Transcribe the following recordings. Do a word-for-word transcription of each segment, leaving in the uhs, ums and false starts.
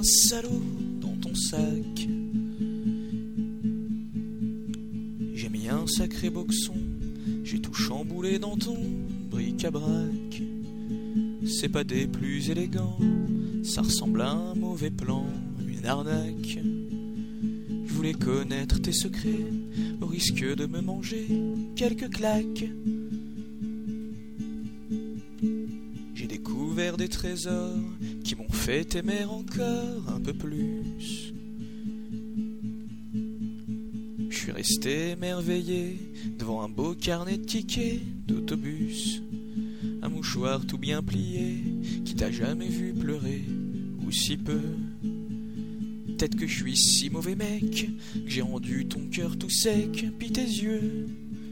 salaud dans ton sac. J'ai mis un sacré boxon, j'ai tout chamboulé dans ton bric-à-brac. C'est pas des plus élégants, ça ressemble à un mauvais plan, une arnaque. Je voulais connaître tes secrets, au risque de me manger quelques claques. J'ai découvert des trésors qui m'ont fait aimer encore un peu plus. Je suis resté émerveillé devant un beau carnet de tickets d'autobus. Un mouchoir tout bien plié qui t'a jamais vu pleurer, ou si peu. Peut-être que je suis si mauvais mec que j'ai rendu ton cœur tout sec, pis tes yeux.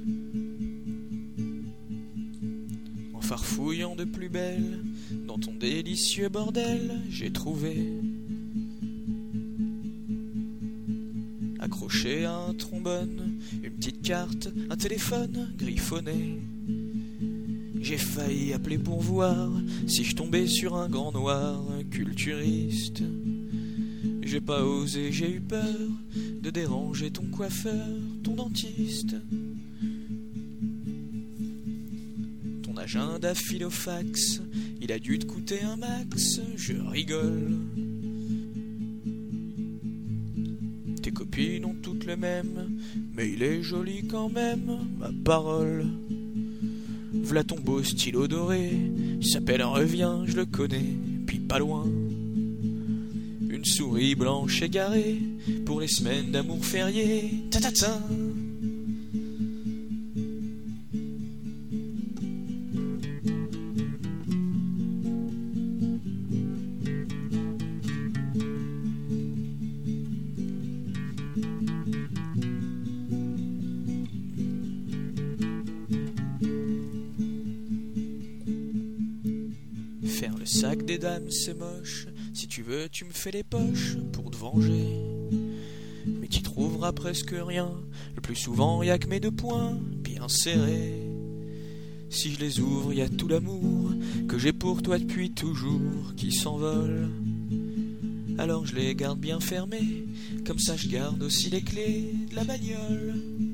En farfouillant de plus belle dans ton délicieux bordel, j'ai trouvé accroché à un trombone une petite carte, un téléphone griffonné. J'ai failli appeler pour voir si je tombais sur un grand noir culturiste. J'ai pas osé, j'ai eu peur de déranger ton coiffeur, ton dentiste. Ton agenda filofax, il a dû te coûter un max, je rigole. Tes copines ont toutes le même, mais il est joli quand même, ma parole. V'là ton beau stylo doré, il s'appelle Reviens, je le connais, puis pas loin. Une souris blanche égarée pour les semaines d'amour férié, ta-ta-ta. Faire le sac des dames c'est moche, si tu veux tu me fais les poches pour te venger. Mais t'y trouveras presque rien, le plus souvent y a que mes deux poings bien serrés. Si je les ouvre y a tout l'amour que j'ai pour toi depuis toujours qui s'envole. Alors je les garde bien fermés, comme ça je garde aussi les clés de la bagnole.